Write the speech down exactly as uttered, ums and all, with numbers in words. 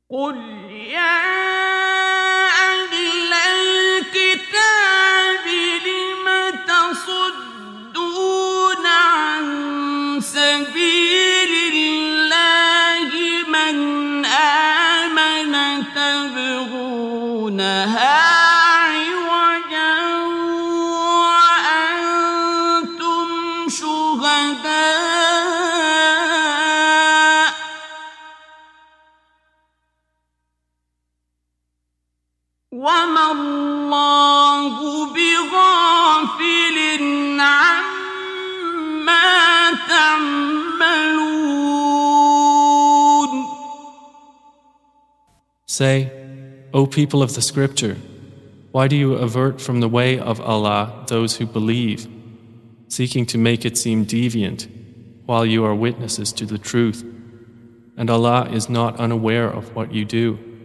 قل يا أهل الكتاب لم تصدون عن سبيل الله من آمن تبغونها عوجا وأنتم شهداء وما الله بغافل عما تعملون. Say, O people of the scripture, why do you avert from the way of Allah those who believe, seeking to make it seem deviant, while you are witnesses to the truth, and Allah is not unaware of what you do?